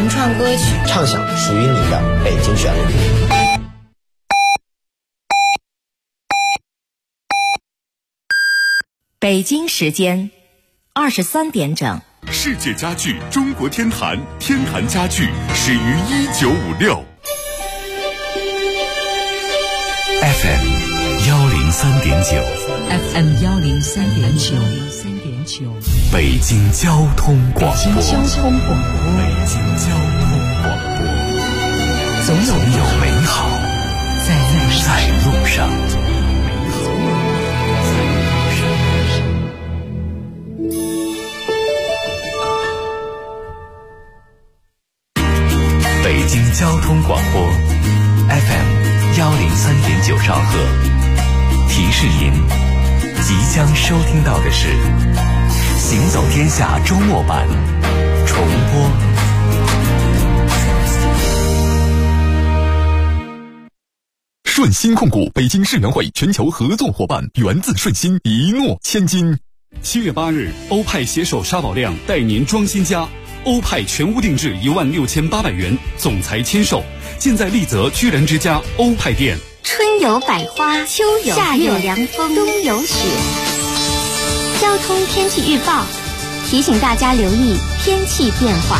原创歌曲， 畅享属于你的北京旋律。 北京时间23点整。 世界家具中国天坛，天坛家具始于1956。FM 103.9 FM 103.9 北京交通广播。 北京交通广播，总有美好在路上。 北京交通广播 FM 103.9兆赫，提示您即将收听到的是《行走天下》周末版重播。顺鑫控股北京世园会全球合作伙伴，源自顺鑫，一诺千金。 7月8日，欧派携手沙宝亮带您装新家。欧派全屋定制16800元，总裁签售，现在丽泽居然之家欧派店。 春有百花，秋有夏有凉风，冬有雪。交通天气预报提醒大家留意天气变化。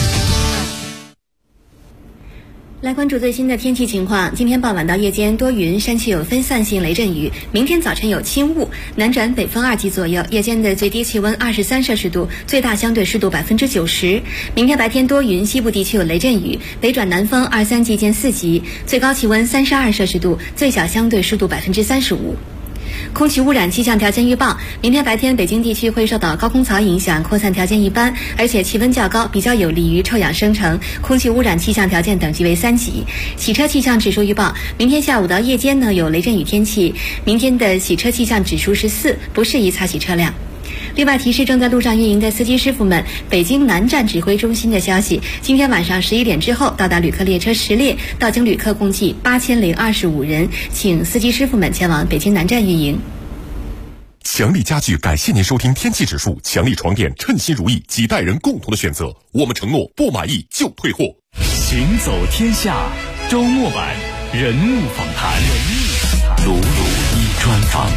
来关注最新的天气情况。今天傍晚到夜间多云，山区有分散性雷阵雨。明天早晨有轻雾，南转北风2级左右。夜间的最低气温23摄氏度，最大相对湿度90%。明天白天多云，西部地区有雷阵雨，北转南风2-3级见4级，最高气温32摄氏度，最小相对湿度35%。空气污染气象条件预报：明天白天北京地区会受到高空槽影响，扩散条件一般，而且气温较高，比较有利于臭氧生成，空气污染气象条件等级为3级。洗车气象指数预报：明天下午到夜间呢有雷阵雨天气，明天的洗车气象指数是4，不适宜擦洗车辆。另外提示正在路上运营的司机师傅们，北京南站指挥中心的消息，今天晚上11点之后到达旅客列车10列，到京旅客共计8025人，请司机师傅们前往北京南站运营。 强力家具感谢您收听天气指数，强力床垫称心如意，几代人共同的选择，我们承诺不满意就退货。 行走天下周末版人物访谈， 鲁鲁一专访。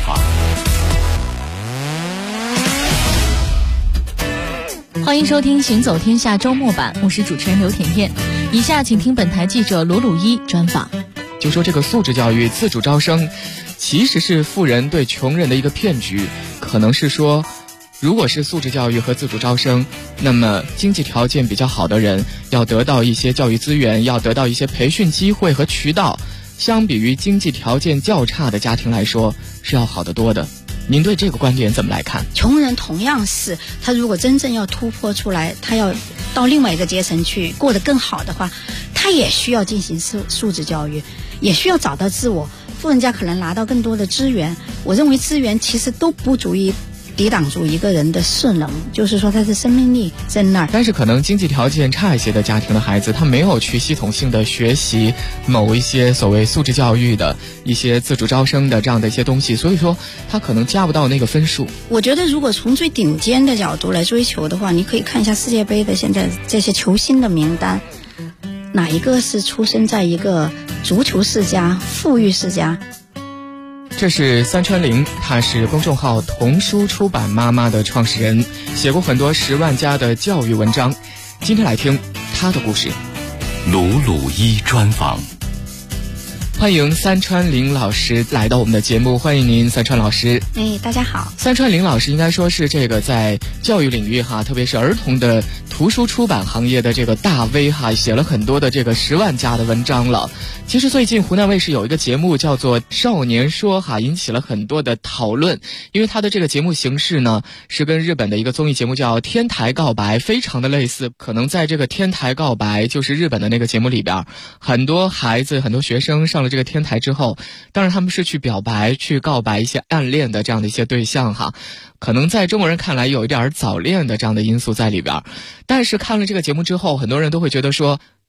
欢迎收听行走天下周末版，我是主持人刘甜甜。以下请听本台记者鲁鲁一专访。 就说这个素质教育自主招生其实是富人对穷人的一个骗局，可能是说如果是素质教育和自主招生，那么经济条件比较好的人要得到一些教育资源，要得到一些培训机会和渠道，相比于经济条件较差的家庭来说是要好得多的。您对这个观点怎么来看？ 穷人同样是，他如果真正要突破出来，他要到另外一个阶层去过得更好的话，他也需要进行素质教育，也需要找到自我。富人家可能拿到更多的资源，我认为资源其实都不足以抵挡住一个人的势能，就是说他的生命力在那儿。 但是可能经济条件差一些的家庭的孩子，他没有去系统性的学习某一些所谓素质教育的一些自主招生的这样的一些东西，所以说他可能加不到那个分数。 我觉得如果从最顶尖的角度来追求的话，你可以看一下世界杯的现在这些球星的名单，哪一个是出生在一个足球世家、富裕世家？ 这是三川玲，她是公众号童书出版妈妈的创始人，写过很多10万加的教育文章。今天来听她的故事。 鲁鲁一专访。 欢迎三川玲老师来到我们的节目，欢迎您，三川老师。 大家好。 三川玲老师应该说是这个在教育领域特别是儿童的图书出版行业的这个大 V 写了很多的这个10万加的文章了。其实最近湖南卫视有一个节目叫做《少年说》引起了很多的讨论，因为它的这个节目形式呢是跟日本的一个综艺节目叫《天台告白》非常的类似。可能在这个《天台告白》就是日本的那个节目里边，很多孩子很多学生上了这个天台之后，当然他们是去表白去告白一些暗恋的这样的一些对象可能在中国人看来有一点早恋的这样的因素在里边。但是看了这个节目之后，很多人都会觉得说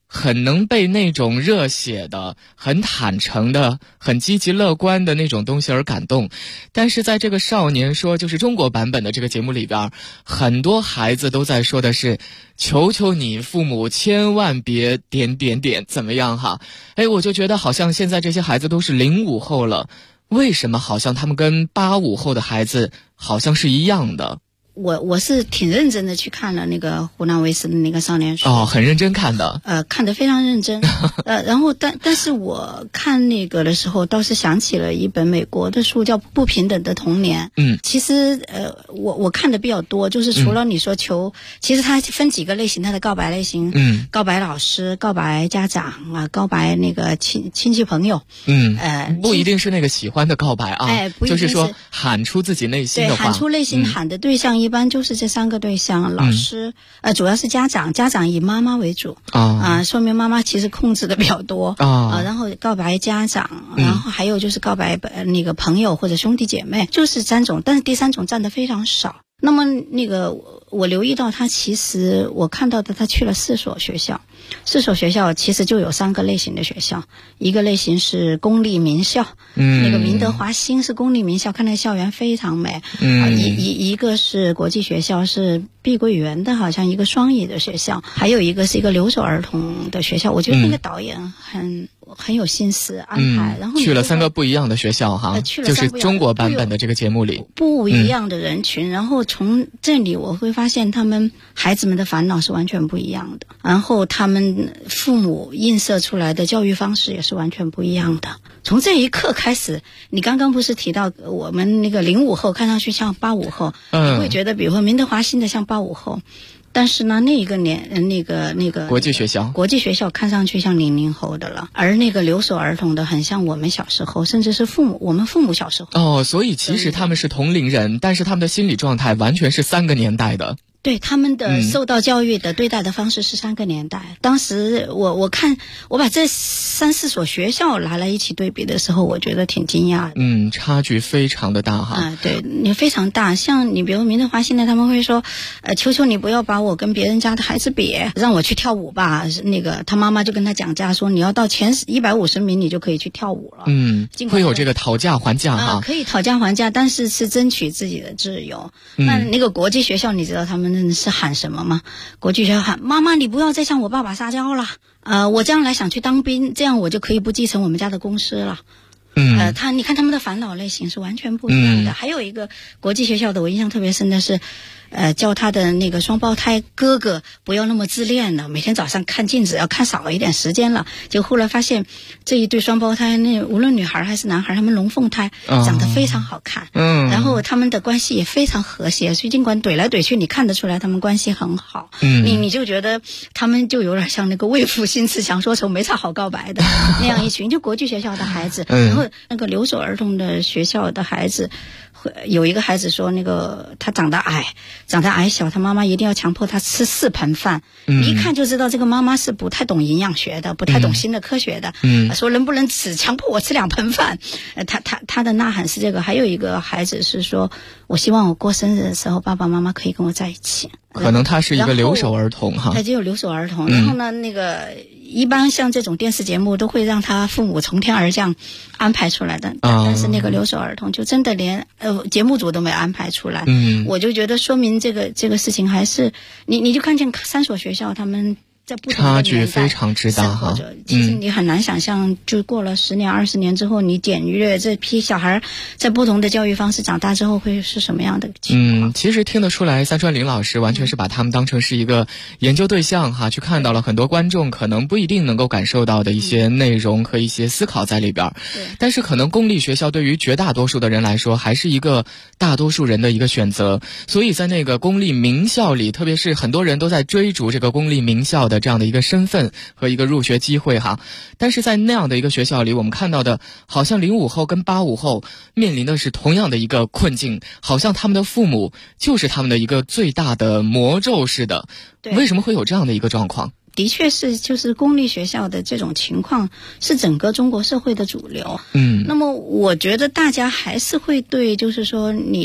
很能被那种热血的、很坦诚的、很积极乐观的那种东西而感动。但是在这个少年说，就是中国版本的这个节目里边，很多孩子都在说的是，求求你父母千万别点点点怎么样哈。我就觉得好像现在这些孩子都是05后了，为什么好像他们跟85后的孩子好像是一样的？ 我是挺认真的去看了那个湖南卫视的那个少年说， 很认真看的， 看得非常认真，然后但是我看那个的时候，倒是想起了一本美国的书，叫《不平等的童年》。其实我看的比较多，就是除了你说其实它分几个类型，它的告白类型，告白老师、告白家长啊，告白那个亲戚朋友， 不一定是那个喜欢的告白啊，就是说喊出自己内心的话， 对，喊出内心喊的对象一般就是这3个对象，老师，主要是家长以妈妈为主说明妈妈其实控制的比较多然后告白家长，然后还有就是告白那个朋友或者兄弟姐妹，就是3种，但是第3种占的非常少。那么那个我留意到他，其实我看到的他去了4所学校，4所学校其实就有3个类型的学校，一个类型是公立名校，那个明德华新是公立名校，看那个校园非常美，一个是国际学校，是碧桂园的，好像一个双语的学校，还有一个是一个留守儿童的学校。我觉得那个导演很有心思安排，然后去了3个不一样的学校哈，就是中国版本的这个节目里不一样的人群，然后从这里我会发现他们孩子们的烦恼是完全不一样的，然后他们父母映射出来的教育方式也是完全不一样的。从这一刻开始，你刚刚不是提到我们那个05后看上去像85后，你会觉得比如说明德华新的像85后，但是呢，那个国际学校看上去像00后的了，而那个留守儿童的很像我们小时候，甚至是我们父母小时候。 所以其实他们是同龄人，但是他们的心理状态完全是3个年代的。 对，他们的受到教育的对待的方式是3个年代。当时我看我把这3、4所学校拿来一起对比的时候，我觉得挺惊讶的。 差距非常的大哈。 对，你非常大。像你比如明德华现在他们会说，求求你不要把我跟别人家的孩子比，让我去跳舞吧。那个他妈妈就跟他讲价说，你要到前150名你就可以去跳舞了。 会有这个讨价还价哈。 可以讨价还价，但是争取自己的自由。那个国际学校你知道他们是喊什么吗？国际学校喊妈妈你不要再向我爸爸撒娇了，我将来想去当兵，这样我就可以不继承我们家的公司了。你看他们的烦恼类型是完全不一样的。还有一个国际学校的我印象特别深的是教他的那个双胞胎哥哥不要那么自恋了，每天早上看镜子要看少一点时间了。就后来发现这一对双胞胎，那无论女孩还是男孩，他们龙凤胎长得非常好看，然后他们的关系也非常和谐，所以尽管怼来怼去，你看得出来他们关系很好。你就觉得他们就有点像那个为赋新词强说愁，没啥好告白的那样一群，就国际学校的孩子，然后那个留守儿童的学校的孩子。有一个孩子说，那个他长得矮小，他妈妈一定要强迫他吃4盆饭。一看就知道这个妈妈是不太懂营养学的，不太懂新的科学的。说能不能只强迫我吃2盆饭？他的呐喊是这个。还有一个孩子是说，我希望我过生日的时候，爸爸妈妈可以跟我在一起。 可能他是一个留守儿童哈。 他就有留守儿童，然后呢，那个一般像这种电视节目都会让他父母从天而降安排出来的，但是那个留守儿童就真的连节目组都没安排出来。我就觉得说明这个事情还是你就看见3所学校他们在不同的差距非常之大哈。 其实你很难想象，就过了10年20年之后，你检阅这批小孩在不同的教育方式长大之后会是什么样的情况。 其实听得出来，三川林老师完全是把他们当成是一个研究对象哈，去看到了很多观众可能不一定能够感受到的一些内容和一些思考在里边。但是可能公立学校对于绝大多数的人来说，还是一个大多数人的一个选择。所以在那个公立名校里，特别是很多人都在追逐这个公立名校的这样的一个身份和一个入学机会哈，但是在那样的一个学校里，我们看到的好像05后跟85后面临的是同样的一个困境，好像他们的父母就是他们的一个最大的魔咒似的。为什么会有这样的一个状况？ 的确是，就是公立学校的这种情况是整个中国社会的主流。那么我觉得大家还是会对，就是说你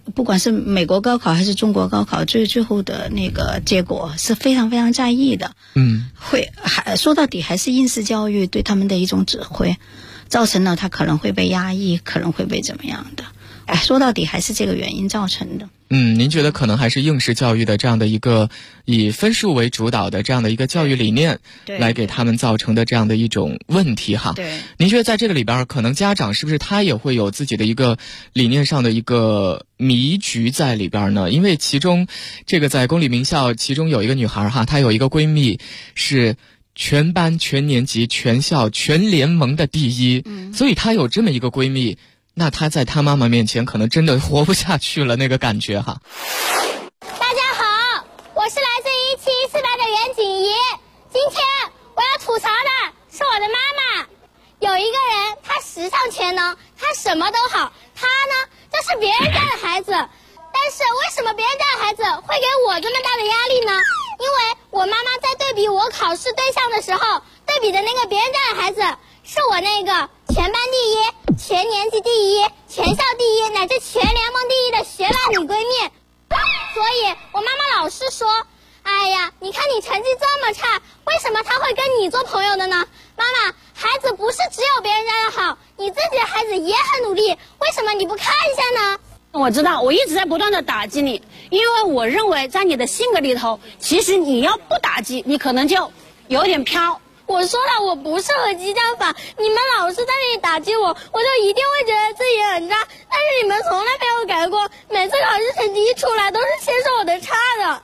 不管是美国高考还是中国高考，最后的那个结果是非常非常在意的。说到底还是应试教育对他们的一种指挥，造成了他可能会被压抑，可能会被怎么样的。说到底还是这个原因造成的。 您觉得可能还是应试教育的这样的一个以分数为主导的这样的一个教育理念，来给他们造成的这样的一种问题哈。 对， 您觉得在这个里边，可能家长是不是他也会有自己的一个理念上的一个迷局在里边呢？因为其中这个在公立名校，其中有一个女孩哈，她有一个闺蜜是全班全年级全校全联盟的第一，所以她有这么一个闺蜜，那她在她妈妈面前可能真的活不下去了，那个感觉哈。 大家好，我是来自1748的袁锦怡。今天我要吐槽的是我的妈妈。有一个人，他十项全能，他什么都好，他呢就是别人家的孩子。但是为什么别人家的孩子会给我这么大的压力呢？因为我妈妈在对比我考试对象的时候，对比的那个别人家的孩子是我那个全班第一、全年级第一、全校第一乃至全联盟第一的学霸女闺蜜。所以我妈妈老是说，哎呀，你看你成绩这么差，为什么她会跟你做朋友的呢？妈妈，孩子不是只有别人家的好，你自己的孩子也很努力，为什么你不看一下呢？ 我知道，我一直在不断的打击你，因为我认为在你的性格里头，其实你要不打击，你可能就有点飘。 我说了，我不适合激将法，你们老是在那里打击我，我就一定会觉得自己很差。但是你们从来没有改过，每次考试成绩一出来都是先说我的差的。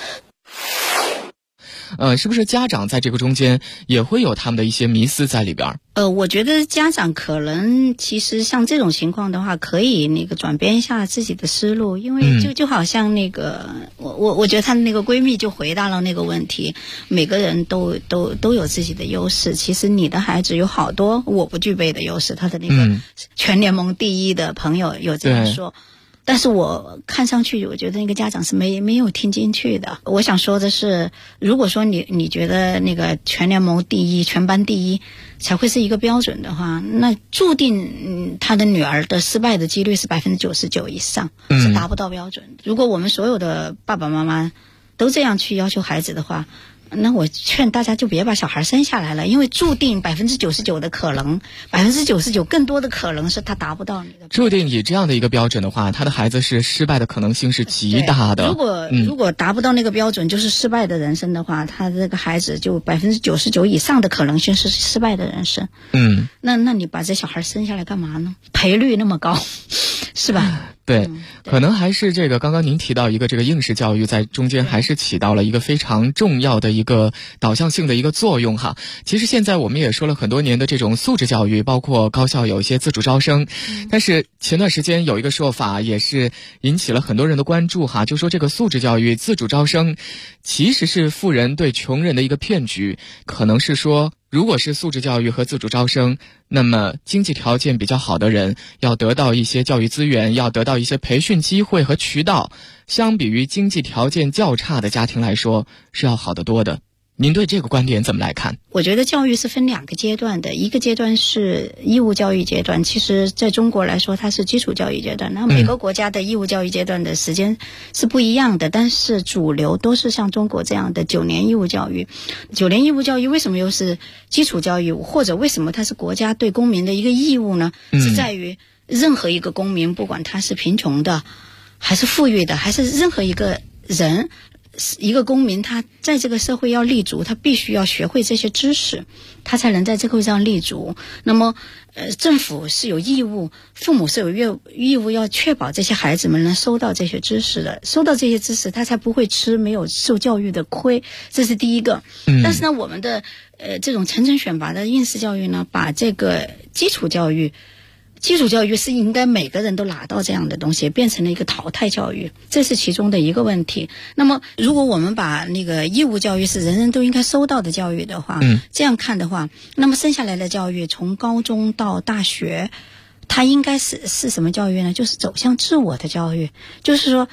是不是家长在这个中间也会有他们的一些迷思在里边？ 我觉得家长可能其实像这种情况的话，可以那个转变一下自己的思路，因为就好像那个我觉得她的那个闺蜜就回答了那个问题，每个人都有自己的优势。其实你的孩子有好多我不具备的优势，他的那个全联盟第一的朋友有这样说。但是我看上去，我觉得那个家长是没有听进去的。我想说的是，如果说你觉得那个全联盟第一、全班第一才会是一个标准的话，那注定他的女儿的失败的几率是99%以上，是达不到标准。如果我们所有的爸爸妈妈都这样去要求孩子的话，那我劝大家就别把小孩生下来了，因为注定99%的可能，99%更多的可能是他达不到你的。 注定以这样的一个标准的话，他的孩子是失败的可能性是极大的。 如果达不到那个标准，就是失败的人生的话，他这个孩子就99%以上的可能性是失败的人生。那你把这小孩生下来干嘛呢？赔率那么高，是吧？ 对，可能还是这个刚刚您提到一个这个应试教育在中间还是起到了一个非常重要的一个导向性的一个作用哈。其实现在我们也说了很多年的这种素质教育，包括高校有一些自主招生，但是前段时间有一个说法也是引起了很多人的关注哈，就说这个素质教育自主招生其实是富人对穷人的一个骗局，可能是说如果是素质教育和自主招生，那么经济条件比较好的人要得到一些教育资源，要得到一些培训机会和渠道，相比于经济条件较差的家庭来说是要好得多的。您对这个观点怎么来看？ 我觉得教育是分2个阶段的，一个阶段是义务教育阶段，其实在中国来说它是基础教育阶段，那每个国家的义务教育阶段的时间是不一样的，但是主流都是像中国这样的9年义务教育。9年义务教育为什么又是基础教育，或者为什么它是国家对公民的一个义务呢？是在于任何一个公民，不管他是贫穷的还是富裕的，还是任何一个人，一个公民他在这个社会要立足，他必须要学会这些知识，他才能在这个会上立足。那么政府是有义务，父母是有义务要确保这些孩子们能收到这些知识的，收到这些知识他才不会吃没有受教育的亏，这是第一个。但是呢，我们的这种层层选拔的应试教育呢，把这个基础教育是应该每个人都拿到这样的东西，变成了一个淘汰教育，这是其中的一个问题。那么如果我们把那个义务教育是人人都应该收到的教育的话，这样看的话，那么生下来的教育从高中到大学，它应该是什么教育呢？就是走向自我的教育，就是说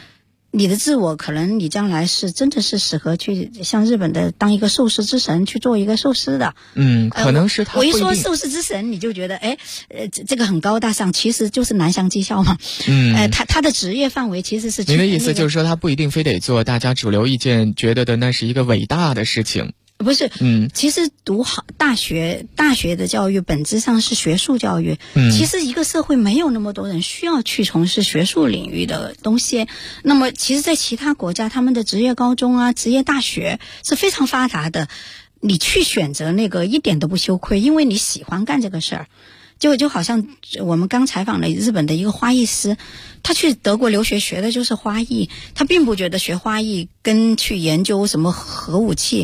你的自我可能你将来是真的是适合去像日本的当一个寿司之神去做一个寿司的。 可能是他我一说寿司之神，你就觉得这个很高大上，其实就是南翔技校嘛。他的职业范围其实是。 您的意思就是说，他不一定非得做大家主流意见觉得的那是一个伟大的事情。 不是，其实读好大学的教育本质上是学术教育。其实一个社会没有那么多人需要去从事学术领域的东西。那么，其实，在其他国家，他们的职业高中啊、职业大学是非常发达的。你去选择那个一点都不羞愧，因为你喜欢干这个事儿。就好像我们刚采访了日本的一个花艺师，他去德国留学学的就是花艺，他并不觉得学花艺跟去研究什么核武器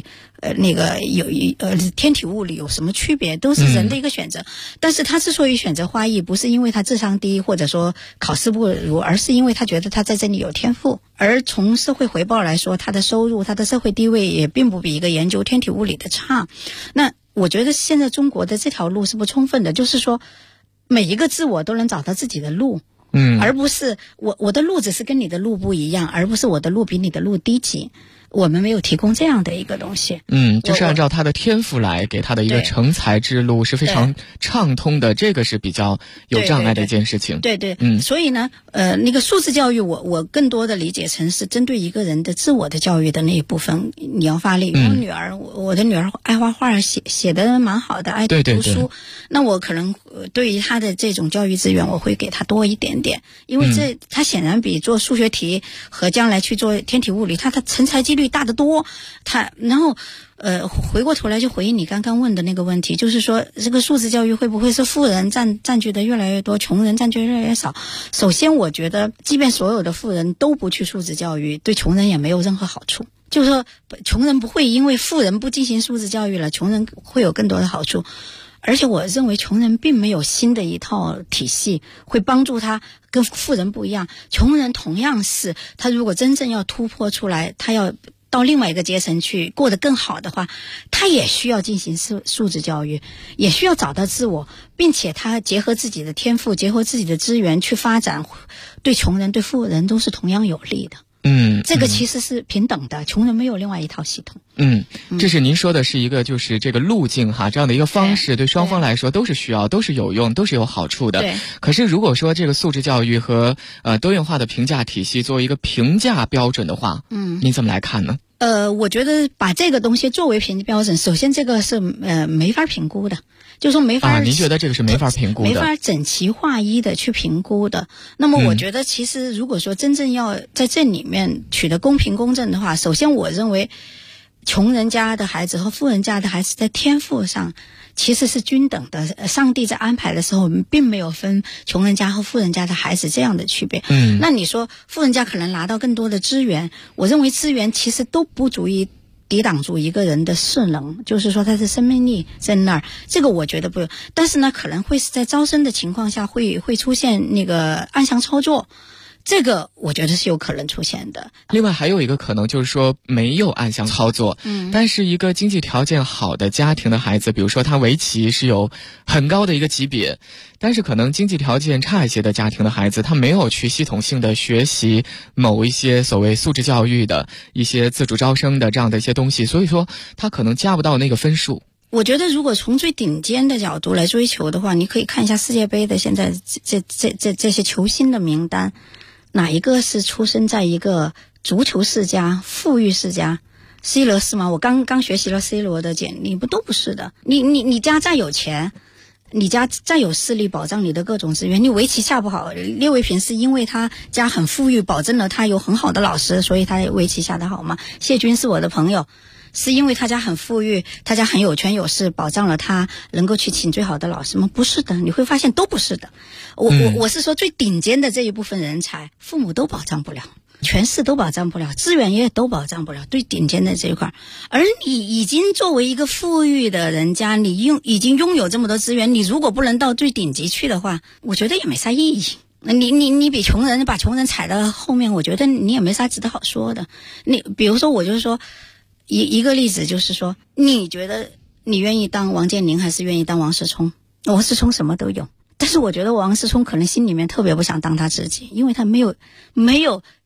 天体物理有什么区别，都是人的一个选择。但是他之所以选择花艺，不是因为他智商低或者说考试不如，而是因为他觉得他在这里有天赋。而从社会回报来说，他的收入、他的社会地位也并不比一个研究天体物理的差。那我觉得现在中国的这条路是不充分的，就是说每一个自我都能找到自己的路，而不是我的路只是跟你的路不一样，而不是我的路比你的路低级。我们没有提供这样的一个东西。 就是按照他的天赋来给他的一个成才之路是非常畅通的，这个是比较有障碍的一件事情。 对，所以呢，那个素质教育我更多的理解成是针对一个人的自我的教育的那一部分，你要发力。我的女儿爱画画，写得蛮好的，爱读书。对，那我可能对于她的这种教育资源，我会给她多一点点，因为她显然比做数学题和将来去做天体物理，她的成才几率大得多。然后回过头来就回应你刚刚问的那个问题，就是说这个素质教育会不会是富人占据的越来越多，穷人占据越来越少？首先我觉得即便所有的富人都不去素质教育，对穷人也没有任何好处。就是说穷人不会因为富人不进行素质教育了，穷人会有更多的好处。而且我认为穷人并没有新的一套体系会帮助他，跟富人不一样。穷人同样是他如果真正要突破出来，他要到另外一个阶层去过得更好的话，他也需要进行素质教育，也需要找到自我，并且他结合自己的天赋，结合自己的资源去发展，对穷人对富人都是同样有利的。这个其实是平等的，穷人没有另外一套系统。 这是您说的是一个就是这个路径哈，这样的一个方式对双方来说都是需要，都是有用，都是有好处的。 对。 可是如果说这个素质教育和多元化的评价体系作为一个评价标准的话，您怎么来看呢？ 我觉得把这个东西作为评价标准，首先这个是没法评估的，就是说没法。 您觉得这个是没法评估的， 没法整齐划一的去评估的。那么我觉得其实如果说真正要在这里面取得公平公正的话，首先我认为穷人家的孩子和富人家的孩子在天赋上其实是均等的，上帝在安排的时候并没有分穷人家和富人家的孩子这样的区别。那你说富人家可能拿到更多的资源，我认为资源其实都不足以抵挡住一个人的势能，就是说他的生命力在那儿，这个我觉得不用。但是呢，可能会是在招生的情况下会出现那个暗箱操作，这个我觉得是有可能出现的。 另外还有一个可能就是说没有暗箱操作，但是一个经济条件好的家庭的孩子，比如说他围棋是有很高的一个级别，但是可能经济条件差一些的家庭的孩子，他没有去系统性的学习某一些所谓素质教育的一些自主招生的这样的一些东西，所以说他可能加不到那个分数。 我觉得如果从最顶尖的角度来追求的话，你可以看一下世界杯的现在这些球星的名单，哪一个是出生在一个足球世家、富裕世家？C 罗是吗？我刚学习了 C 罗的简历，都不是的。你家再有钱，你家再有势力保障你的各种资源，你围棋下不好，列卫平是因为他家很富裕，保证了他有很好的老师，所以他围棋下得好吗？谢军是我的朋友，是因为他家很富裕，他家很有权有势，保障了他能够去请最好的老师吗？不是的，你会发现都不是的。我是说最顶尖的这一部分人才，父母都保障不了，权势都保障不了，资源也都保障不了，最顶尖的这一块。而你已经作为一个富裕的人家，你已经拥有这么多资源，你如果不能到最顶级去的话，我觉得也没啥意义。你比穷人把穷人踩到后面，我觉得你也没啥值得好说的。你比如说，我就是说一个例子，就是说你觉得你愿意当王健林还是愿意当王思聪？王思聪什么都有，但是我觉得王思聪可能心里面特别不想当他自己，因为他没有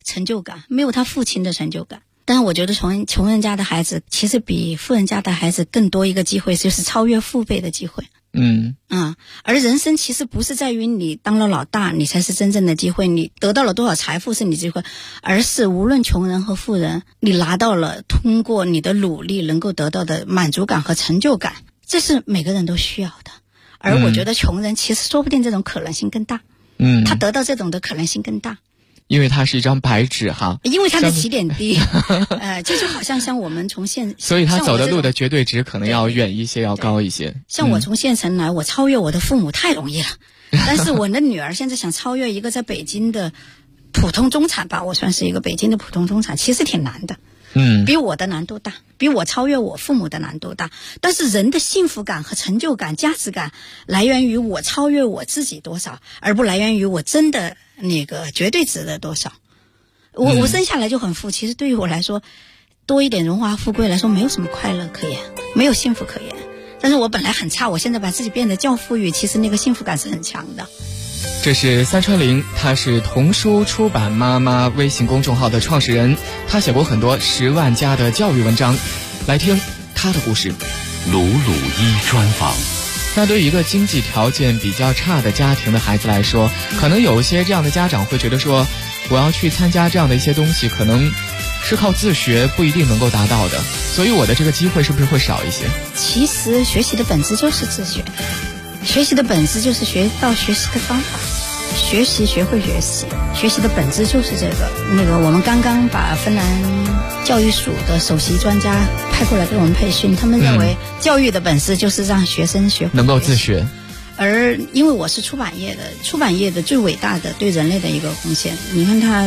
成就感，没有他父亲的成就感。但是我觉得穷人家的孩子其实比富人家的孩子更多一个机会，就是超越父辈的机会。而人生其实不是在于你当了老大你才是真正的机会，你得到了多少财富是你机会，而是无论穷人和富人，你拿到了通过你的努力能够得到的满足感和成就感，这是每个人都需要的。而我觉得穷人其实说不定这种可能性更大，他得到这种的可能性更大， 因为它是一张白纸哈， 因为它的起点低，这就好像我们从所以他走的路的绝对值可能要远一些，要高一些。 像我从县城来，我超越我的父母太容易了，但是我的女儿现在想超越一个在北京的普通中产吧，我算是一个北京的普通中产，其实挺难的。比我的难度大，比我超越我父母的难度大。但是人的幸福感和成就感、价值感来源于我超越我自己多少，而不来源于我真的那个绝对值的多少。我生下来就很富，其实对于我来说，多一点荣华富贵来说，没有什么快乐可言，没有幸福可言。但是我本来很差，我现在把自己变得较富裕，其实那个幸福感是很强的。 这是三川玲，她是童书出版妈妈微信公众号的创始人，她写过很多10万加的教育文章，来听她的故事。 鲁鲁一专访。 那对于一个经济条件比较差的家庭的孩子来说，可能有一些这样的家长会觉得说，我要去参加这样的一些东西，可能是靠自学不一定能够达到的，所以我的这个机会是不是会少一些？其实学习的本质就是自学，学习的本质就是学到学习的方法，学会学习，学习的本质就是这个。我们刚刚把芬兰教育署的首席专家派过来给我们培训，他们认为教育的本质就是让学生学会能够自学。 而因为我是出版业的，出版业的最伟大的对人类的一个贡献，你看它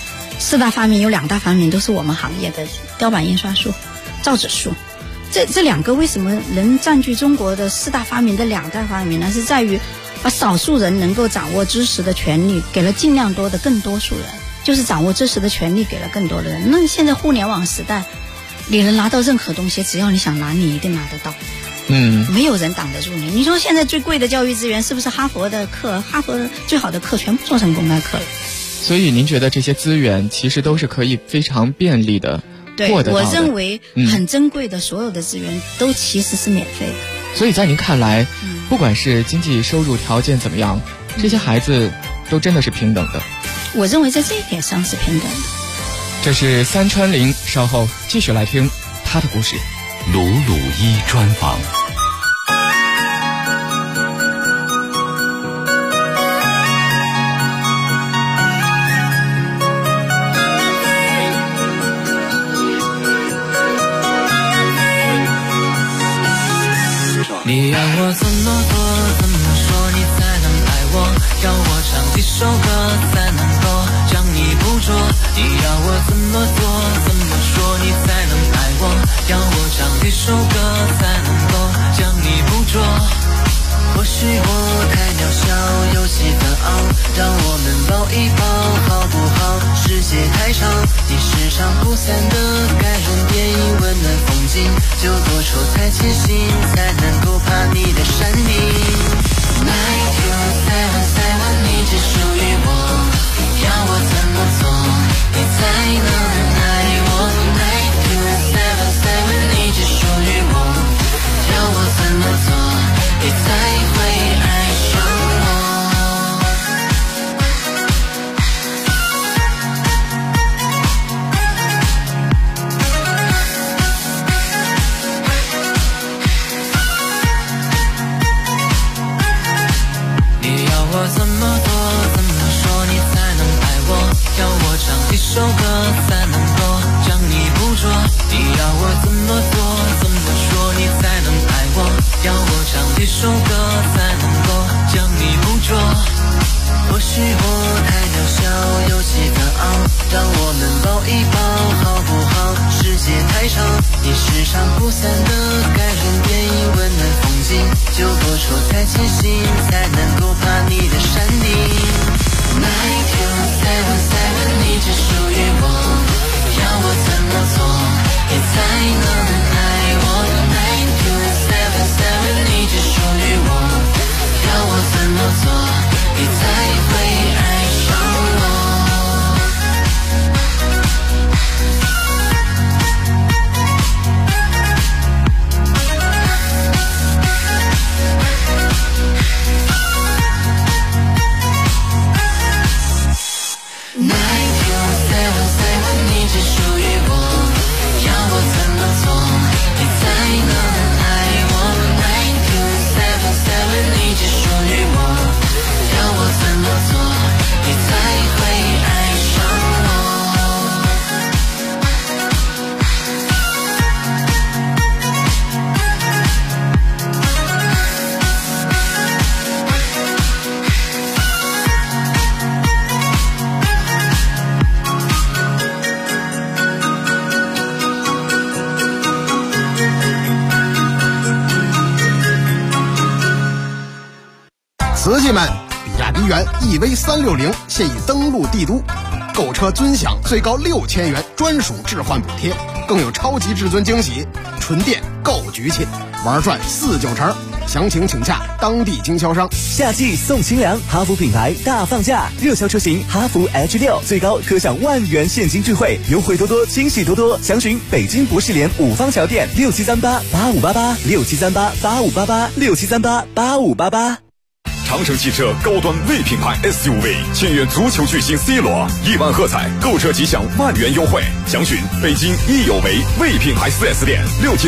4大发明有2大发明都是我们行业的，雕版印刷术、造纸术。这2个为什么能占据中国的4大发明的2大发明呢？是在于把少数人能够掌握知识的权利给了尽量多的更多数人，就是掌握知识的权利给了更多的人。那现在互联网时代，你能拿到任何东西，只要你想拿，你一定拿得到。没有人挡得住你。你说现在最贵的教育资源是不是哈佛的课？哈佛最好的课全部做成公开课了。 所以您觉得这些资源其实都是可以非常便利的获得到的？ 对，我认为很珍贵的所有的资源都其实是免费的。 所以在您看来，不管是经济收入条件怎么样，这些孩子都真的是平等的。 我认为在这一点上是平等的。 这是三川玲，稍后继续来听她的故事。 鲁鲁一专访。 你让我怎么做，怎么说你才能爱我？要我唱几首歌才能够将你捕捉？你让我怎么做，怎么说你才能爱我？要我唱几首歌才能够将你捕捉？或许我太渺小，有几分傲，让我们抱一抱好不好？世界太长，你时常不散的感人电影，温暖风景，就多愁才清醒，才能够爬你的山顶。Night you 再问你只属于我，要我怎么做你才能爱我？ Night you 再问你只属于我，要我怎么做你才会爱上我？你要我怎么做，怎么说你才能爱我？要我唱几首歌才能够将你捕捉？你要我怎么做，怎么说你才能爱我？要我唱几首歌才能够将你捕捉？或许我太渺小，有几分傲，让我们抱一抱好不好？世界太长，你时常不散的感人电影，温暖风景，就多愁才清醒，才能够爬你的山顶。Night you 再问你只属于我，要我怎么做你才能爱我？ Night you 再问你只属于我，要我怎么做你才会爱上我？ 瓷器们，比亚迪元 EV360现已登陆帝都，购车尊享最高6000元专属置换补贴，更有超级至尊惊喜，纯电够局气，玩转4-9成。详情请洽当地经销商。 夏季送清凉，哈弗品牌大放价，热销车型哈弗 H6最高可享10000元现金智慧，优惠多多，惊喜多多。详询北京博士联5方桥店67388588，67388588，67388588。 长城汽车高端魏品牌 SUV 签约足球巨星 C 罗，1万喝彩，购车即享10000元优惠。详询北京益友维魏品牌 4S 店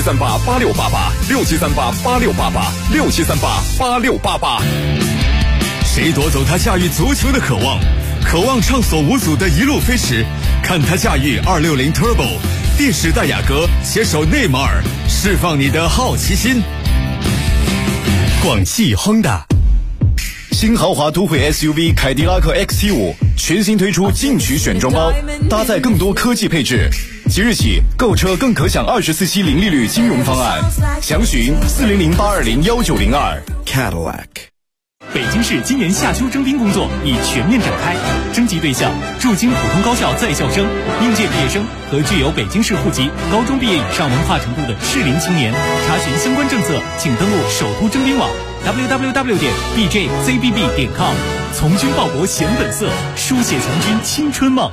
67388688，67388688，67388688。 谁夺走他驾驭足球的渴望？渴望畅所无阻的一路飞驰，看他驾驭260 Turbo， 第10代雅阁携手内马尔，释放你的好奇心。广汽亨达。 新豪华都会 SUV 凯迪拉克 XT5 全新推出进取选装包，搭载更多科技配置。即日起购车更可享24期零利率金融方案，详询400-820-1902。 Cadillac。 北京市今年夏秋征兵工作已全面展开，征集对象驻京普通高校在校生、应届毕业生和具有北京市户籍、高中毕业以上文化程度的适龄青年。查询相关政策，请登录首都征兵网 www.bjcbb.com。 从军报国显本色，书写从军青春梦。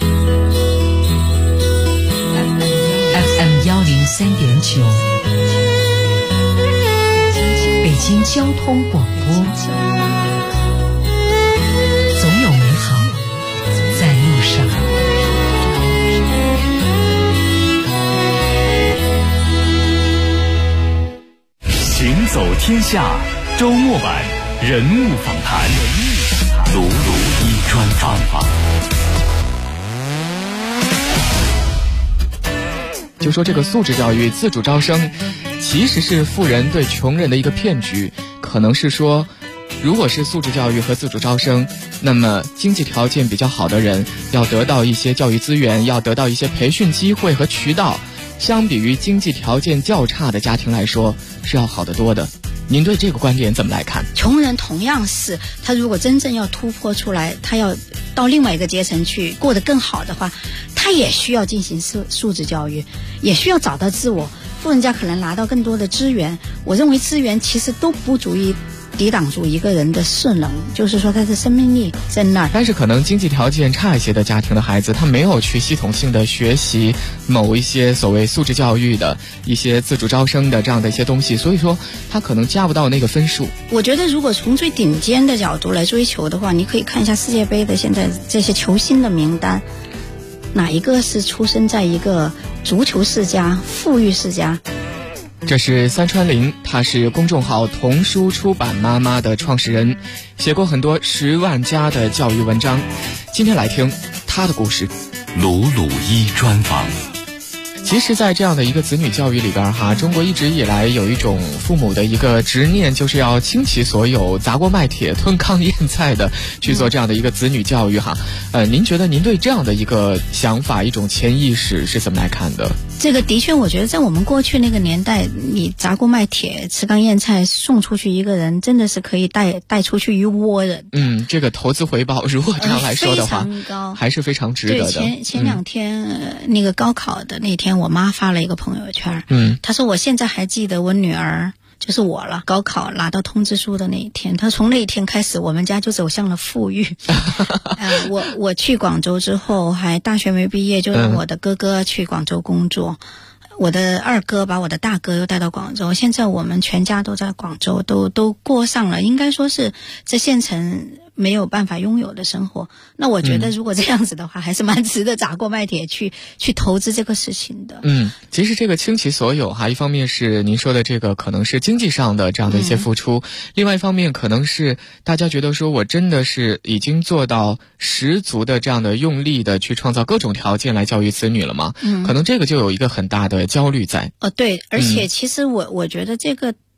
FM 103.9，北京交通广播。总有美好在路上。 行走天下周末版人物访谈，鲁鲁一专访。 就说这个素质教育自主招生其实是富人对穷人的一个骗局，可能是说如果是素质教育和自主招生，那么经济条件比较好的人要得到一些教育资源，要得到一些培训机会和渠道，相比于经济条件较差的家庭来说是要好得多的。您对这个观点怎么来看？ 穷人同样是，他如果真正要突破出来，他要到另外一个阶层去过得更好的话，他也需要进行素质教育，也需要找到自我。富人家可能拿到更多的资源，我认为资源其实都不足以抵挡住一个人的势能，就是说他的生命力在那儿。 但是可能经济条件差一些的家庭的孩子，他没有去系统性的学习某一些所谓素质教育的一些自主招生的这样的一些东西，所以说他可能加不到那个分数。 我觉得如果从最顶尖的角度来追求的话，你可以看一下世界杯的现在这些球星的名单，哪一个是出生在一个足球世家、富裕世家？ 这是三川玲，她是公众号童书出版妈妈的创始人，写过很多10万加的教育文章。今天来听她的故事。 鲁鲁一专访。 其实在这样的一个子女教育里边哈，中国一直以来有一种父母的一个执念，就是要倾其所有，砸锅卖铁，吞糠咽菜的去做这样的一个子女教育哈。您觉得您对这样的一个想法，一种潜意识是怎么来看的？ 这个的确，我觉得在我们过去那个年代，你砸锅卖铁、吃糠咽菜送出去一个人，真的是可以带出去一窝人。 这个投资回报，如果这样来说的话， 非常高， 还是非常值得的。 对，前2天、那个高考的那天，我妈发了一个朋友圈，她说我现在还记得我女儿。就是我了，高考拿到通知书的那一天，他从那一天开始，我们家就走向了富裕。我去广州之后，还大学没毕业，就让我的哥哥去广州工作。我的二哥把我的大哥又带到广州，现在我们全家都在广州，都过上了应该说是在县城没有办法拥有的生活。那我觉得如果这样子的话，还是蛮值得砸锅卖铁去投资这个事情的。 其实这个倾其所有哈，一方面是您说的这个可能是经济上的这样的一些付出，另外一方面可能是大家觉得说我真的是已经做到十足的这样的用力的去创造各种条件来教育子女了嘛，可能这个就有一个很大的焦虑在。 对，而且其实我觉得这个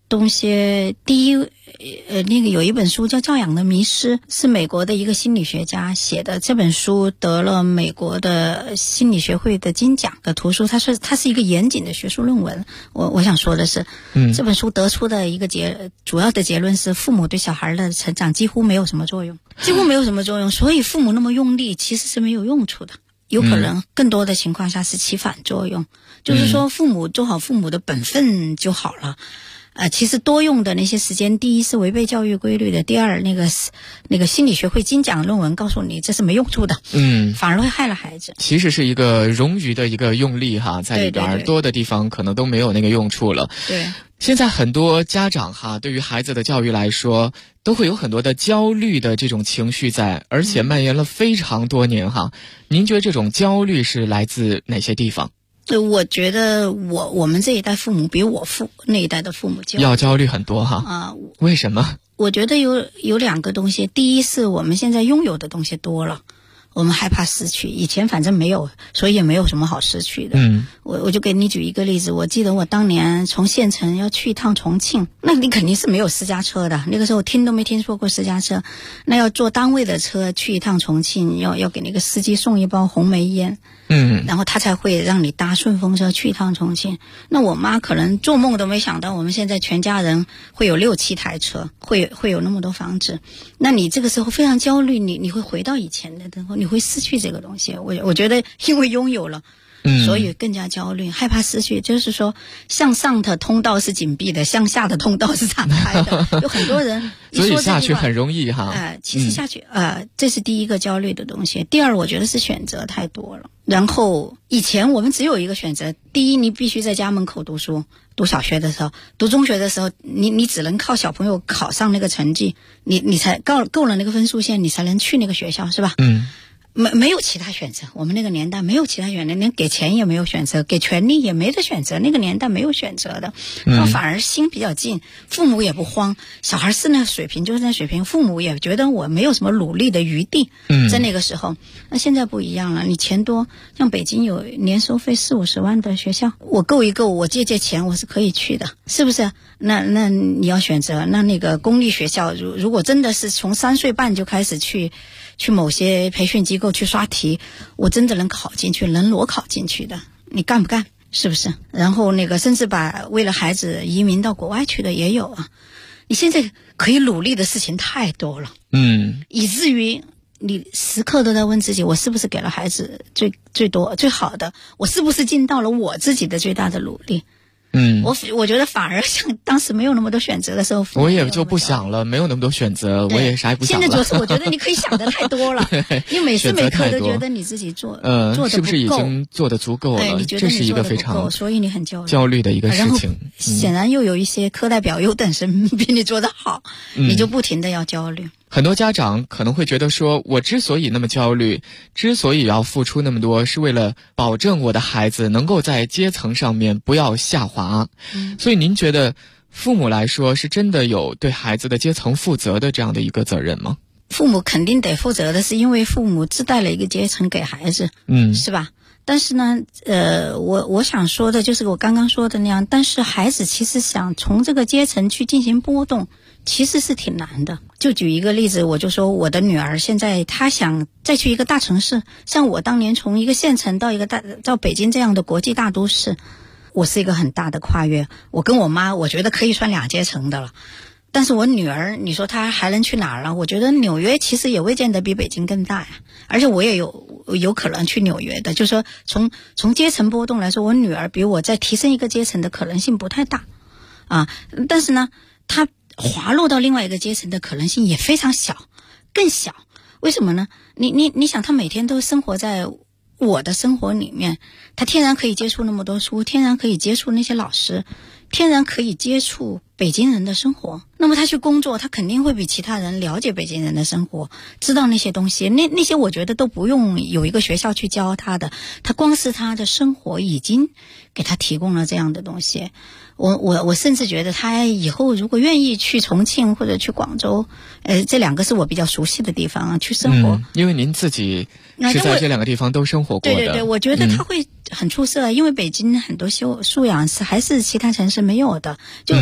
东西，第一，那个有一本书叫《教养的迷失》，是美国的一个心理学家写的。这本书得了美国的心理学会的金奖的图书，它是一个严谨的学术论文。我想说的是，这本书得出的一个主要的结论是，父母对小孩的成长几乎没有什么作用，所以父母那么用力其实是没有用处的。有可能更多的情况下是起反作用，就是说父母做好父母的本分就好了。其实多用的那些时间，第一是违背教育规律的，第二那个心理学会金奖论文告诉你这是没用处的，反而会害了孩子。 其实是一个冗余的一个用力哈，在里边多的地方可能都没有那个用处了。 对， 现在很多家长哈，对于孩子的教育来说，都会有很多的焦虑的这种情绪在，而且蔓延了非常多年哈。您觉得这种焦虑是来自哪些地方？ 我觉得我们这一代父母比我父那一代的父母要焦虑很多哈。为什么？ 我觉得有两个东西，第一是我们现在拥有的东西多了，我们害怕失去，以前反正没有，所以也没有什么好失去的。我就给你举一个例子，我记得我当年从县城要去一趟重庆，那你肯定是没有私家车的，那个时候听都没听说过私家车，那要坐单位的车去一趟重庆，要给那个司机送一包红梅烟，然后他才会让你搭顺风车去一趟重庆。那我妈可能做梦都没想到我们现在全家人会有6-7台车，会有那么多房子。那你这个时候非常焦虑，你会回到以前的，你会失去这个东西。我觉得因为拥有了，所以更加焦虑，害怕失去。就是说向上的通道是紧闭的，向下的通道是敞开的。有很多人所以下去很容易哈。 其实下去这是第一个焦虑的东西。第二，我觉得是选择太多了。然后以前我们只有一个选择，第一，你必须在家门口读书，读小学的时候，读中学的时候，你只能靠小朋友考上那个成绩，你才够了那个分数线，你才能去那个学校，是吧？没有其他选择，我们那个年代没有其他选择，连给钱也没有选择，给权利也没得选择，那个年代没有选择的，反而心比较近，父母也不慌，小孩是那个水平就是那水平，父母也觉得我没有什么努力的余地，在那个时候。那现在不一样了，你钱多，像北京有年收费40-50万的学校，我够一够，我借钱我是可以去的，是不是？那你要选择，那个公立学校，如果真的是从3岁半就开始去某些培训机构去刷题，我真的能考进去，能裸考进去的，你干不干？是不是？然后甚至为了孩子移民到国外去的也有啊。你现在可以努力的事情太多了，以至于你时刻都在问自己，我是不是给了孩子最多最好的？我是不是尽到了我自己的最大的努力？我觉得反而像当时没有那么多选择的时候， 我也就不想了，没有那么多选择，我也啥也不想了。 现在主要是我觉得你可以想的太多了，因为每时每刻都觉得你自己做的不够， 是不是已经做的足够了？ 你觉得你做的不够，所以你很焦虑的一个事情。 显然又有一些课代表优等生比你做得好，你就不停的要焦虑。 很多家长可能会觉得说，我之所以那么焦虑，之所以要付出那么多，是为了保证我的孩子能够在阶层上面不要下滑。所以您觉得父母来说是真的有对孩子的阶层负责的这样的一个责任吗？ 父母肯定得负责的，是因为父母自带了一个阶层给孩子，是吧？但是呢，我想说的就是我刚刚说的那样，但是孩子其实想从这个阶层去进行波动，其实是挺难的。就举一个例子，我就说我的女儿现在她想再去一个大城市，像我当年从一个县城到北京这样的国际大都市，我是一个很大的跨越。我跟我妈，我觉得可以算2阶层的了。但是我女儿，你说她还能去哪儿了？我觉得纽约其实也未见得比北京更大呀，而且我也有可能去纽约的。就是说从阶层波动来说，我女儿比我再提升一个阶层的可能性不太大啊。但是呢，她滑落到另外一个阶层的可能性也非常小，更小。为什么呢？你想，她每天都生活在我的生活里面，她天然可以接触那么多书，天然可以接触那些老师，天然可以接触北京人的生活。那么他去工作，他肯定会比其他人了解北京人的生活，知道那些东西。那些我觉得都不用有一个学校去教他的，他光是他的生活已经给他提供了这样的东西。我甚至觉得他以后如果愿意去重庆或者去广州，这2个是我比较熟悉的地方去生活。 因为您自己是在这2个地方都生活过的。 对，我觉得他会很出色，因为北京很多素养还是其他城市没有的。就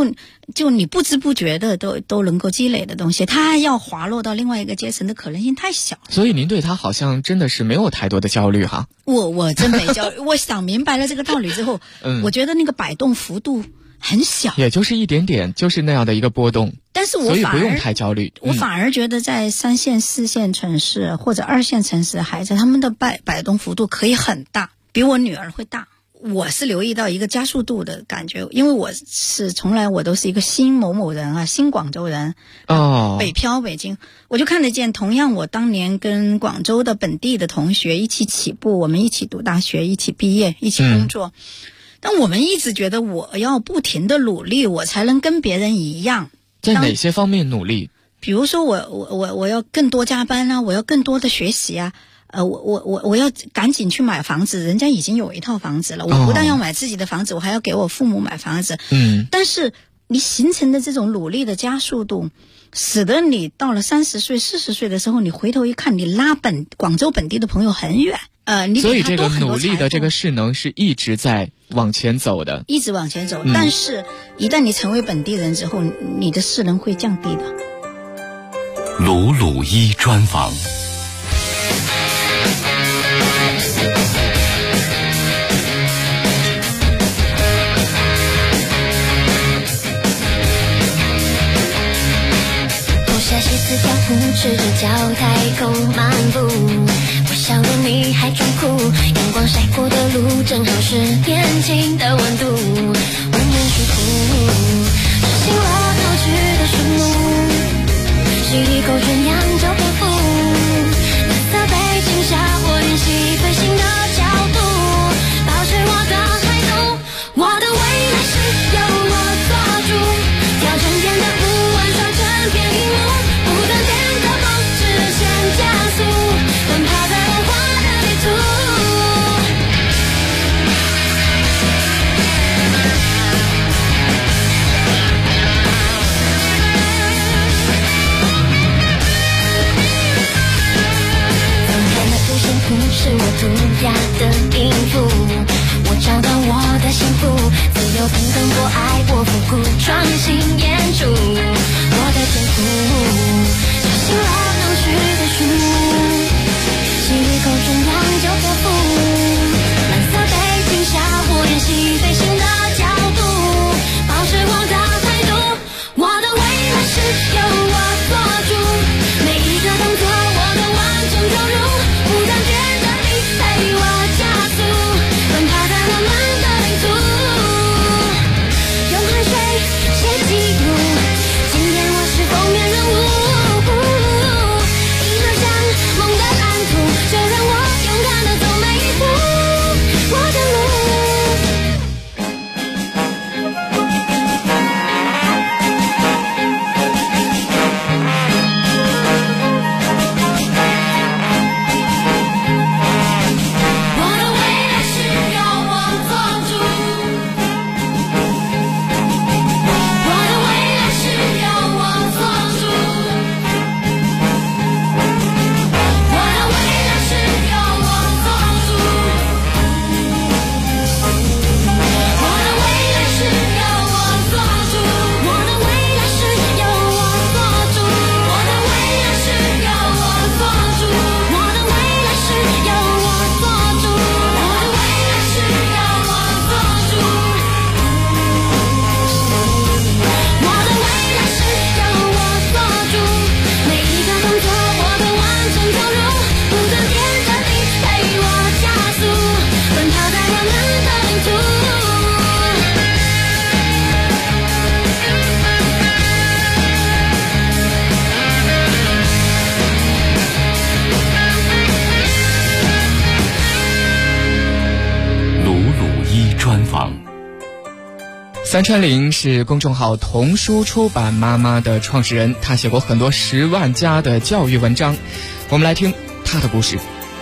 就你不知不觉的都能够积累的东西，他要滑落到另外一个阶层的可能性太小。 所以您对他好像真的是没有太多的焦虑哈。 我真没焦虑，我想明白了这个道理之后，我觉得那个摆动幅度很小， 也就是一点点，就是那样的一个波动。 但是所以不用太焦虑。 我反而觉得在3线、4线城市或者2线城市的孩子，他们的摆动幅度可以很大，比我女儿会大。我是留意到一个加速度的感觉，因为我都是一个新某某人啊，新广州人北漂北京，我就看得见，同样我当年跟广州的本地的同学一起起步，我们一起读大学，一起毕业，一起工作。但我们一直觉得我要不停的努力，我才能跟别人一样。 在哪些方面努力？ 比如说我要更多加班啊，我要更多的学习啊。我要赶紧去买房子，人家已经有一套房子了，我不但要买自己的房子，我还要给我父母买房子。但是你形成的这种努力的加速度，使得你到了30岁、40岁的时候，你回头一看，你拉广州本地的朋友很远。 所以这个努力的这个势能是一直在往前走的， 一直往前走。但是一旦你成为本地人之后，你的势能会降低的。 鲁鲁一专访。 下西子跳舞，赤着脚太空漫步，我笑了你还装酷，阳光晒过的路正好是年轻的温度，温润舒服，实现了逃去的顺路，吸一口纯阳就恢复，蓝色背景下我练习飞行的角度，保持我的态度，我的未来是由我做主，调整变得不安双成片荧幕，不断变的梦实现加速，奔跑在文化的地图。从前的五线谱是我涂鸦的音符，我找到我的幸福，自由平等我爱我复古创新演出，我的天赋小心了能去的树，吸一口纯阳就恢复，蓝色背景下我练习飞行的角度，保持我的态度，我的未来是由我做主，每一个动作我都完整投入，不断变的你陪我加速，奔跑在浪漫的领土，用汗水写记录，今天我是封面人物，一个像梦的蓝图，就让我勇敢地走每一步，我的路。我的未来是由我做主，我的未来是由我做主，我的未来是由我做主，我的未来是由我做主，我的未来是由我做主，我的未来是由我做主，我的未来是由我做主，我的未来是由我做主，我的未来是由我做主，每一个动作我都完整投入，不断变的你陪我加速，奔跑在浪漫的领土。 鲁鲁一专访。 三川绫是公众号童书出版妈妈的创始人，她写过很多10万加的教育文章，我们来听她的故事。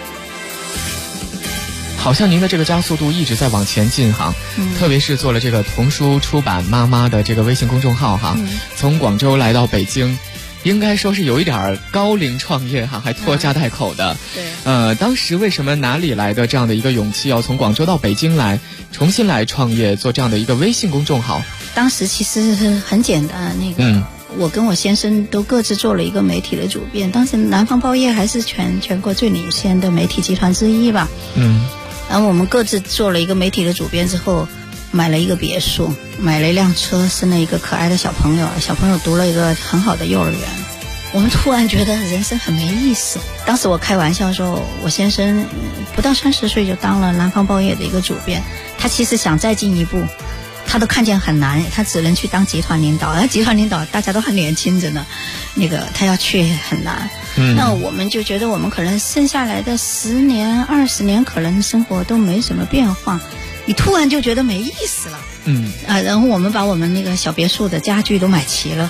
好像您的这个加速度一直在往前进哈，特别是做了这个童书出版妈妈的这个微信公众号哈，从广州来到北京， 应该说是有一点高龄创业哈，还拖家带口的。 对。 当时为什么哪里来的这样的一个勇气，要从广州到北京来，重新来创业，做这样的一个微信公众号？ 当时其实很简单，我跟我先生都各自做了一个媒体的主编。当时南方报业还是全国最领先的媒体集团之一吧。然后我们各自做了一个媒体的主编之后，买了一个别墅，买了一辆车，生了一个可爱的小朋友，小朋友读了一个很好的幼儿园。我们突然觉得人生很没意思。当时我开玩笑说，我先生不到30岁就当了南方报业的一个主编，他其实想再进一步，他都看见很难，他只能去当集团领导，而集团领导大家都很年轻着呢，他要去很难。那我们就觉得我们可能剩下来的10年20年可能生活都没什么变化，你突然就觉得没意思了。然后我们把我们那个小别墅的家具都买齐了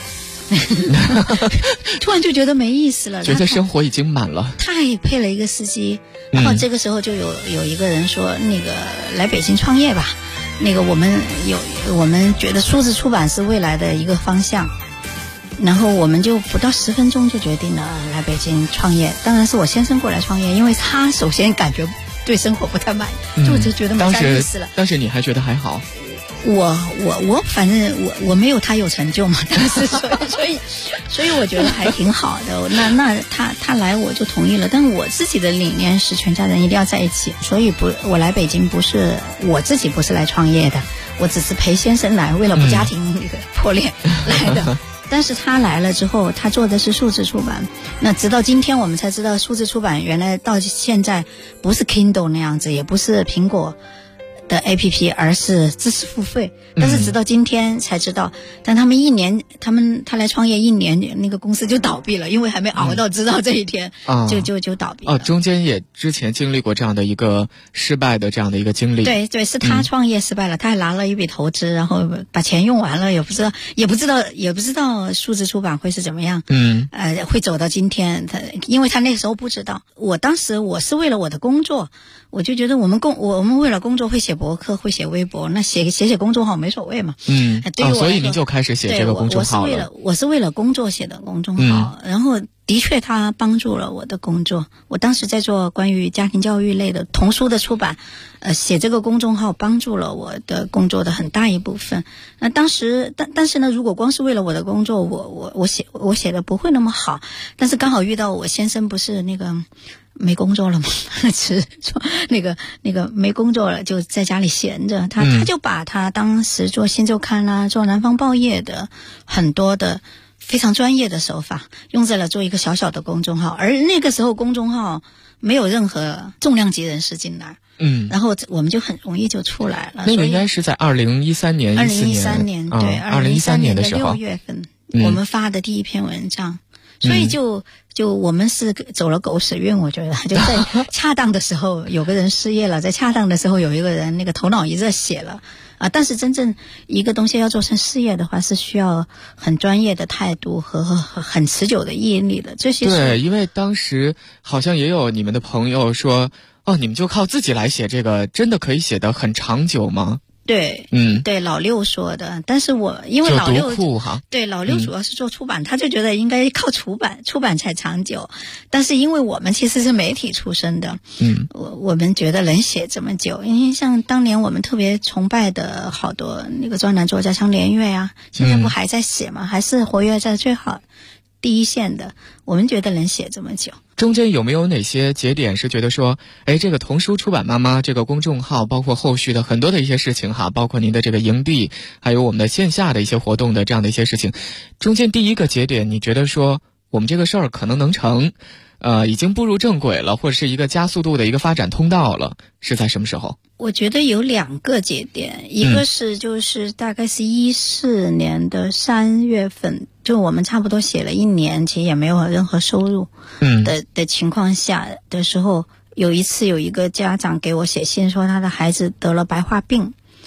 突然就觉得没意思了， 觉得生活已经满了。 他还配了一个司机，然后这个时候就有一个人说，来北京创业吧，我们觉得数字出版是未来的一个方向，然后我们就不到10分钟就决定了来北京创业。当然是我先生过来创业，因为他首先感觉对生活不太满意，就觉得没啥意思了。 当时你还觉得还好？ 我反正我没有他有成就嘛，但是所以我觉得还挺好的。那他来我就同意了，但我自己的理念是全家人一定要在一起，所以我来北京我自己不是来创业的，我只是陪先生来，为了不家庭破裂来的。但是他来了之后，他做的是数字出版。那直到今天我们才知道，数字出版原来到现在不是 Kindle 那样子，也不是苹果的 APP， 而是知识付费。但是直到今天才知道，但他来创业1年，那个公司就倒闭了，因为还没熬到知道这一天，就倒闭了。 中间也之前经历过这样的一个失败的这样的一个经历。 对，是他创业失败了，他还拿了一笔投资，然后把钱用完了，也不知道数字出版会是怎么样，会走到今天。因为他那个时候不知道。当时我是为了我的工作，我就觉得我们为了工作会写博客，会写微博，那写公众号没所谓嘛。对于我来说， 所以您就开始写这个公众号了。 我是为了工作写的公众号，然后的确它帮助了我的工作。我当时在做关于家庭教育类的童书的出版，写这个公众号帮助了我的工作的很大一部分。那当时但是呢，如果光是为了我的工作，我写的不会那么好。但是刚好遇到我先生不是没工作了吗？是说没工作了，就在家里闲着。他就把他当时做新周刊啦，做南方报业的很多的非常专业的手法，用在了做一个小小的公众号。而那个时候公众号没有任何重量级人士进来，然后我们就很容易就出来了。 那个应该是在2013年 2013年对 ，2013年的时候 6月份，我们发的第一篇文章。所以就我们是走了狗屎运，我觉得就在恰当的时候有个人失业了，在恰当的时候有一个人头脑一热写了啊。但是真正一个东西要做成事业的话，是需要很专业的态度和很持久的毅力的。这些对，因为当时好像也有你们的朋友说，你们就靠自己来写这个，真的可以写得很长久吗？ 对，对，老六说的。但是因为老六对老六主要是做出版，他就觉得应该靠出版才长久。但是因为我们其实是媒体出身的，我们觉得能写这么久，因为像当年我们特别崇拜的好多专栏作家，像连岳啊，现在不还在写吗？还是活跃在最好第一线的，我们觉得能写这么久。 中间有没有哪些节点是觉得说，这个童书出版妈妈这个公众号，包括后续的很多的一些事情哈，包括您的这个营地，还有我们的线下的一些活动的这样的一些事情，中间第一个节点，你觉得说我们这个事儿可能能成，已经步入正轨了，或者是一个加速度的一个发展通道了，是在什么时候？ 我觉得有2个节点，一个是就是大概是14年的3月份，就我们差不多写了1年，其实也没有任何收入的情况下的时候，有一次有一个家长给我写信说他的孩子得了白化病，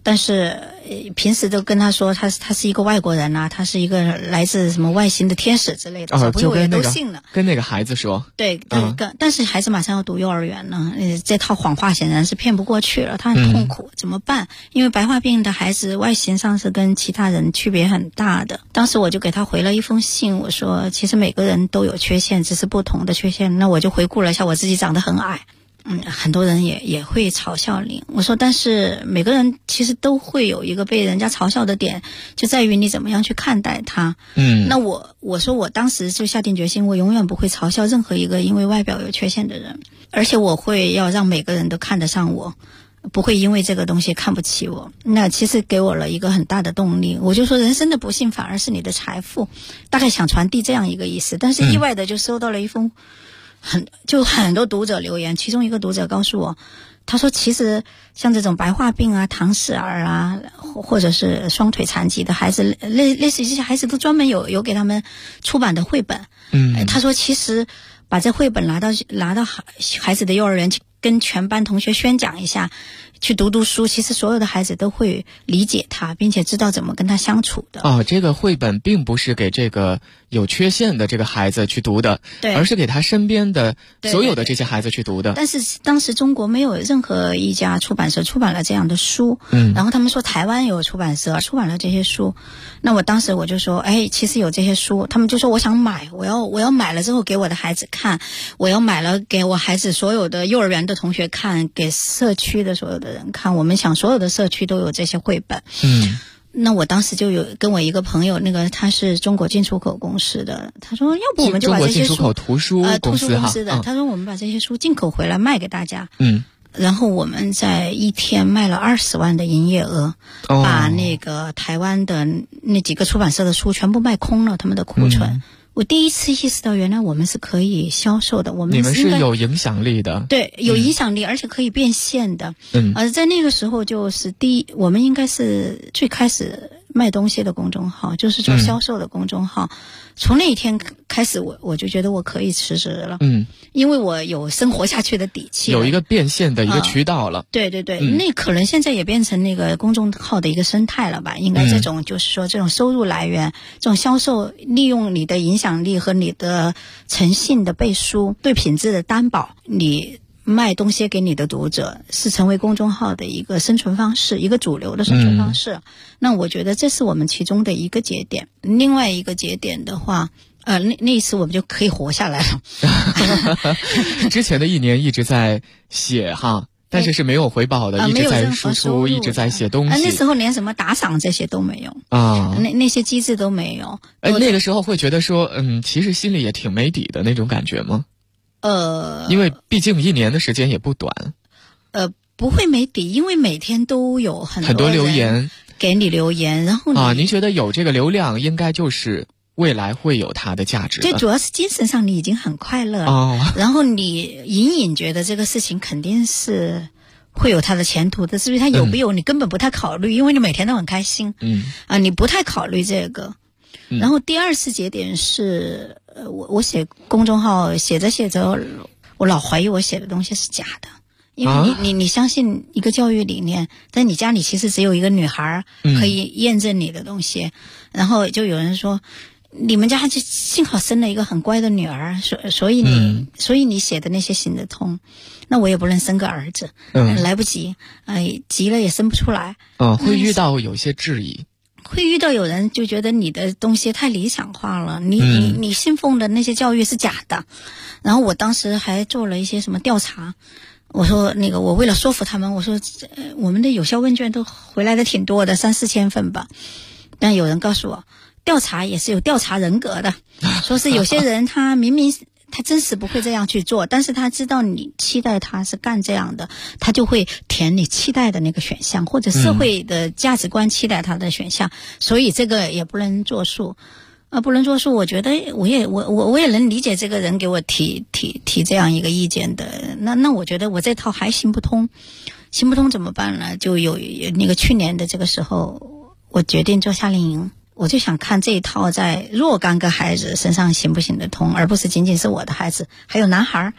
但是平时都跟他说他是一个外国人啊，他是一个来自什么外星的天使之类的，小朋友也都信了。 跟那个孩子说， 对，但是孩子马上要读幼儿园了，这套谎话显然是骗不过去了，他很痛苦，怎么办？因为白化病的孩子外形上是跟其他人区别很大的。当时我就给他回了一封信，我说其实每个人都有缺陷，只是不同的缺陷。那我就回顾了一下我自己长得很矮。很多人也会嘲笑你。我说，但是每个人其实都会有一个被人家嘲笑的点，就在于你怎么样去看待他。那我说我当时就下定决心，我永远不会嘲笑任何一个因为外表有缺陷的人，而且我会要让每个人都看得上我，不会因为这个东西看不起我。那其实给我了一个很大的动力，我就说人生的不幸反而是你的财富，大概想传递这样一个意思。但是意外的就收到了一封很多读者留言，其中一个读者告诉我，他说其实像这种白化病啊、唐氏儿啊，或者是双腿残疾的孩子，类似于这些孩子都专门有给他们出版的绘本。他说其实把这绘本拿到孩子的幼儿园去跟全班同学宣讲一下，去读书，其实所有的孩子都会理解他，并且知道怎么跟他相处的。 这个绘本并不是给这个有缺陷的这个孩子去读的， 对， 而是给他身边的所有的这些孩子去读的。 但是当时中国没有任何一家出版社出版了这样的书，然后他们说台湾有出版社出版了这些书。那我当时我就说，其实有这些书，他们就说我想买，我要买了之后给我的孩子看，我要买了给我孩子所有的幼儿园的同学看，给社区的所有的人看，我们想所有的社区都有这些绘本。那我当时就有跟我一个朋友，那个他是中国进出口公司的，他说要不我们就把这些书， 中国进出口图书公司的，他说我们把这些书进口回来卖给大家。然后我们在一天卖了20万的营业额，把那个台湾的那几个出版社的书全部卖空了，他们的库存。我第一次意识到原来我们是可以销售的， 你们是有影响力的。 对，有影响力，而且可以变现的。在那个时候就是我们应该是最开始卖东西的公众号，就是做销售的公众号。从那一天开始我就觉得我可以辞职了。因为我有生活下去的底气， 有一个变现的一个渠道了。 对，那可能现在也变成那个公众号的一个生态了吧，应该这种就是说这种收入来源，这种销售，利用你的影响力和你的诚信的背书，对品质的担保，你卖东西给你的读者，是成为公众号的一个生存方式，一个主流的生存方式。那我觉得这是我们其中的一个节点。另外一个节点的话，那一次我们就可以活下来了。 之前的一年一直在写但是没有回报的，一直在输出，一直在写东西。 那时候连什么打赏这些都没有那些机制都没有。 那个时候会觉得说，其实心里也挺没底的那种感觉吗？因为毕竟一年的时间也不短。 不会没底，因为每天都有很多留言给你留言，然后您觉得有这个流量，应该就是未来会有它的价值。 最主要是精神上你已经很快乐了，然后你隐隐觉得这个事情肯定是会有它的前途的，至于它有没有，你根本不太考虑，因为你每天都很开心。你不太考虑这个。然后第二次节点是我写公众号写着写着，我老怀疑我写的东西是假的。因为你相信一个教育理念，但你家里其实只有一个女孩可以验证你的东西。然后就有人说，你们家就幸好生了一个很乖的女儿，所以你写的那些行得通。那我也不能生个儿子，来不及，急了也生不出来。 会遇到有些质疑。 会遇到有人就觉得你的东西太理想化了，你信奉的那些教育是假的。然后我当时还做了一些什么调查。我说我为了说服他们，我说我们的有效问卷都回来的挺多的，3-4千份吧。但有人告诉我，调查也是有调查人格的，说是有些人他明明他真实不会这样去做，但是他知道你期待他是干这样的，他就会填你期待的那个选项，或者社会的价值观期待他的选项，所以这个也不能作数。不能作数，我觉得我也能理解这个人给我提这样一个意见的。那我觉得我这套还行不通怎么办呢？就有那个去年的这个时候，我决定做夏令营，我就想看这一套在若干个孩子身上行不行得通，而不是仅仅是我的孩子，还有男孩，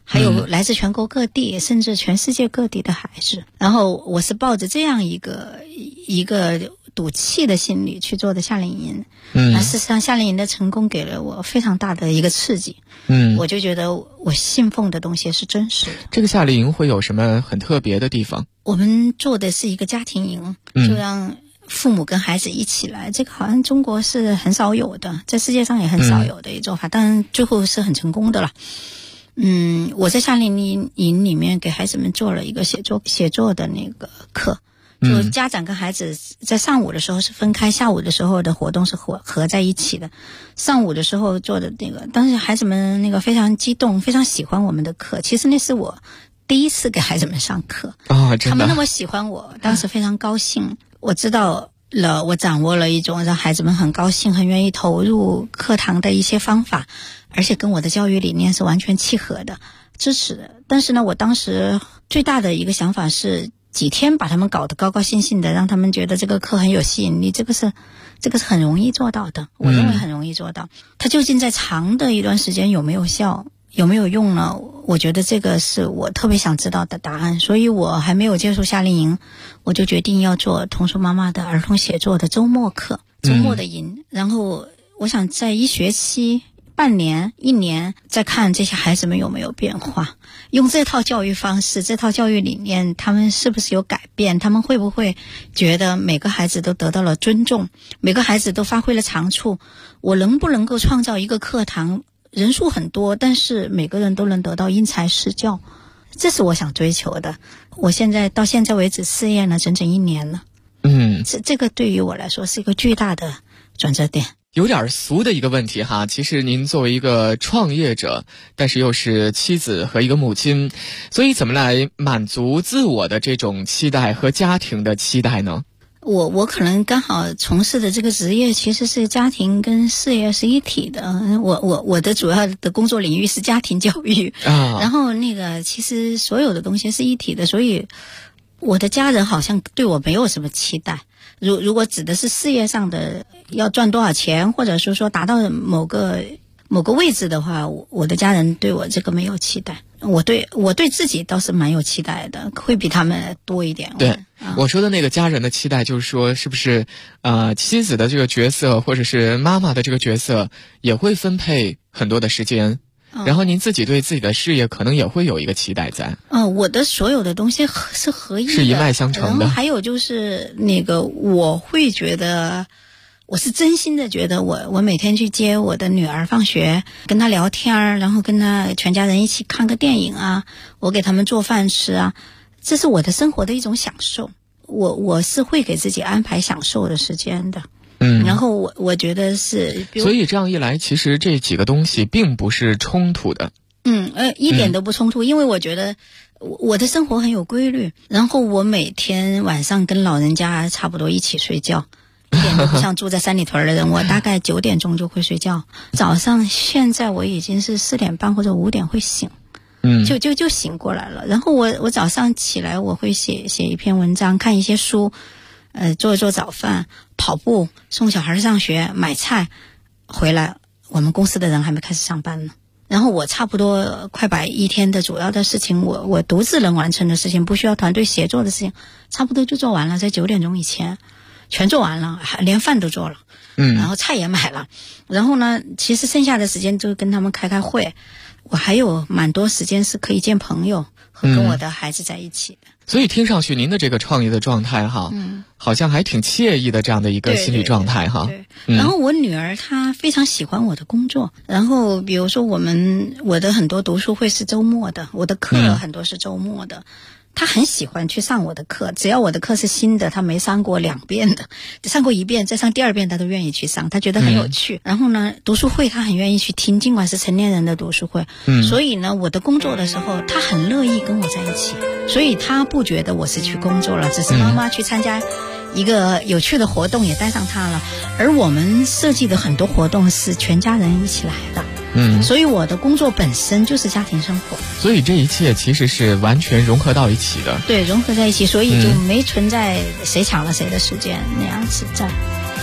还有来自全国各地，甚至全世界各地的孩子。然后我是抱着这样一个赌气的心理去做的夏令营。事实上夏令营的成功给了我非常大的一个刺激。我就觉得我信奉的东西是真实的。 这个夏令营会有什么很特别的地方？ 我们做的是一个家庭营，就让父母跟孩子一起来，这个好像中国是很少有的，在世界上也很少有的一做法，当然最后是很成功的了。我在夏令营里面给孩子们做了一个写作的那个课，就家长跟孩子在上午的时候是分开，下午的时候的活动是合在一起的。上午的时候做的那个，当时孩子们那个非常激动，非常喜欢我们的课。其实那是我第一次给孩子们上课真的， 他们那么喜欢我，当时非常高兴。我知道了，我掌握了一种让孩子们很高兴、很愿意投入课堂的一些方法，而且跟我的教育理念是完全契合的，支持的。但是呢，我当时最大的一个想法是几天把他们搞得高高兴兴的，让他们觉得这个课很有吸引力，这个是很容易做到的，我认为很容易做到。它究竟在长的一段时间有没有效，有没有用呢？我觉得这个是我特别想知道的答案。所以我还没有接触夏令营，我就决定要做童书妈妈的儿童写作的周末课，周末的营。然后我想在一学期、半年、1年再看这些孩子们有没有变化，用这套教育方式、这套教育理念，他们是不是有改变？他们会不会觉得每个孩子都得到了尊重，每个孩子都发挥了长处？我能不能够创造一个课堂，人数很多，但是每个人都能得到因材施教？这是我想追求的。我到现在为止试验了整整1年了。这个对于我来说是一个巨大的转折点。 有点俗的一个问题哈，其实您作为一个创业者，但是又是妻子和一个母亲，所以怎么来满足自我的这种期待和家庭的期待呢？ 我可能刚好从事的这个职业其实是家庭跟事业是一体的。我的主要的工作领域是家庭教育然后其实所有的东西是一体的，所以我的家人好像对我没有什么期待。如果指的是事业上的要赚多少钱，或者是说达到某个位置的话，我的家人对我这个没有期待。我对自己倒是蛮有期待的，会比他们多一点。 对，我说的那个家人的期待，就是说是不是妻子的这个角色，或者是妈妈的这个角色，也会分配很多的时间。然后您自己对自己的事业可能也会有一个期待在。 我的所有的东西是合一的， 是一脉相承的。 然后还有就是我会觉得，我是真心的觉得我每天去接我的女儿放学，跟她聊天，然后跟她全家人一起看个电影啊，我给他们做饭吃啊，这是我的生活的一种享受。我是会给自己安排享受的时间的。然后我觉得是， 所以这样一来，其实这几个东西并不是冲突的。 一点都不冲突，因为我觉得我的生活很有规律，然后我每天晚上跟老人家差不多一起睡觉，一点都不像住在三里屯的人，我大概9点钟就会睡觉。早上现在我已经是4点半或者5点会醒，就醒过来了。然后我早上起来我会写一篇文章，看一些书，做一做早饭，跑步，送小孩上学，买菜，回来我们公司的人还没开始上班呢。然后我差不多快把一天的主要的事情，我独自能完成的事情，不需要团队协作的事情，差不多就做完了，在9点钟以前全做完了，连饭都做了，然后菜也买了。然后呢，其实剩下的时间就跟他们开会，我还有蛮多时间是可以见朋友和跟我的孩子在一起的。 所以听上去您的这个创业的状态哈，好像还挺惬意的这样的一个心理状态哈。 然后我女儿她非常喜欢我的工作，然后比如说我的很多读书会是周末的，我的课很多是周末的。他很喜欢去上我的课，只要我的课是新的，他没上过2遍的，上过1遍再上第2遍他都愿意去上，他觉得很有趣。然后呢，读书会他很愿意去听，尽管是成年人的读书会。所以呢，我的工作的时候他很乐意跟我在一起，所以他不觉得我是去工作了，只是妈妈去参加一个有趣的活动也带上他了。而我们设计的很多活动是全家人一起来的。所以我的工作本身就是家庭生活， 所以这一切其实是完全融合到一起的。 对，融合在一起，所以就没存在谁抢了谁的时间那样子在。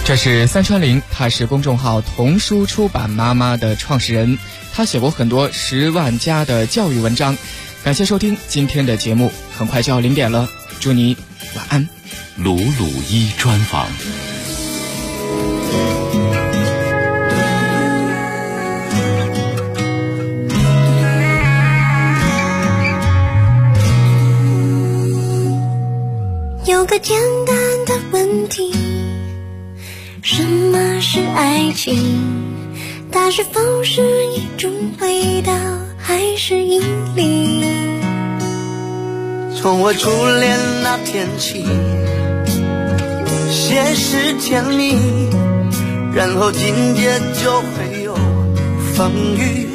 这是三川玲，她是公众号童书出版妈妈的创始人，她写过很多10万加的教育文章。感谢收听今天的节目，很快就要0点了，祝你晚安。 鲁鲁一专访。 有个简单的问题，什么是爱情？它是否是一种味道，还是引力？ 从我初恋那天起，先是甜蜜，然后紧接就会有风雨。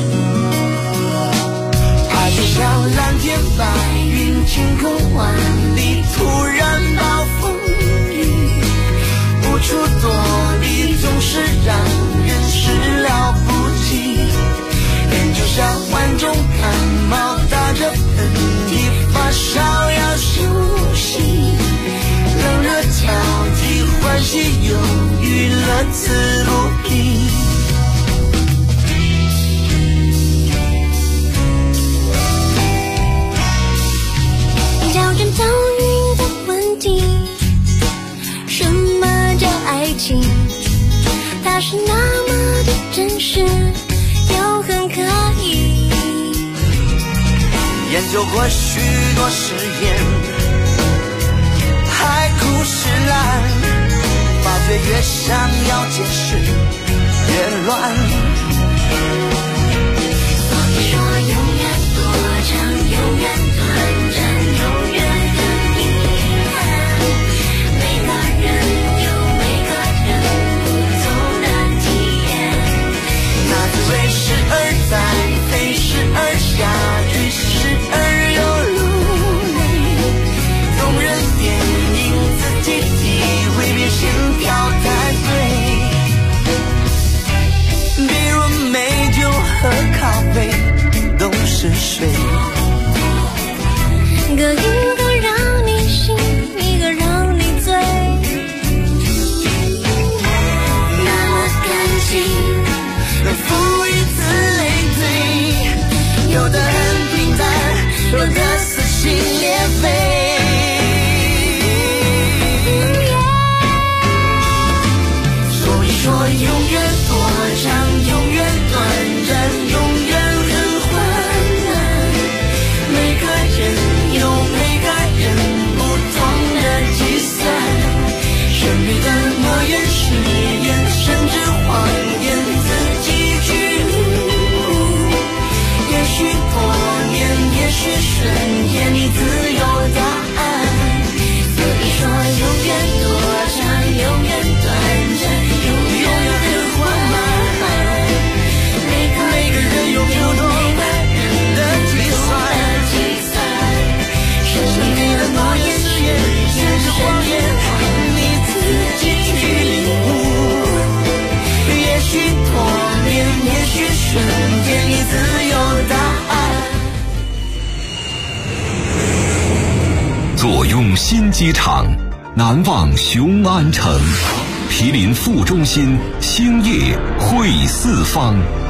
爱就像蓝天白云，晴空万里，突然暴风雨，无处躲避，总是让人始料不及。人就像患重感冒，打着喷嚏，发烧要休息，冷热交替，欢喜忧郁，乐此不疲。 挑战遭遇的问题，什么叫爱情？它是那么的真实，又很可疑。 研究过许多实验，海枯石烂，发觉越想要解释越乱。 所以说永远多长，永远短暂，永远很遗憾。每个人有每个人不同的体验， 那滋味时而在，飞时而下，聚时而又流泪。动人电影自己体会，别心跳太对。比如美酒和咖啡都是水， 一个让你醒，一个让你醉。那么感情能赋予此类推，有的很平淡，有的撕心裂肺。所以说永远多长，永远短暂，永远很缓慢。每个人有每个人不同的计算，神秘的诺言誓言，甚至谎言，自己去领悟。也许多年，也许瞬间，你自有答案。所以说永远多长，永远短暂，永远很缓慢。每个人有不同的计算，神秘的诺言誓言，甚至谎言，你自己去领悟。也许多年，也许瞬间，你自有答案。 坐拥新机场，难忘雄安城，毗邻副中心，兴业汇四方。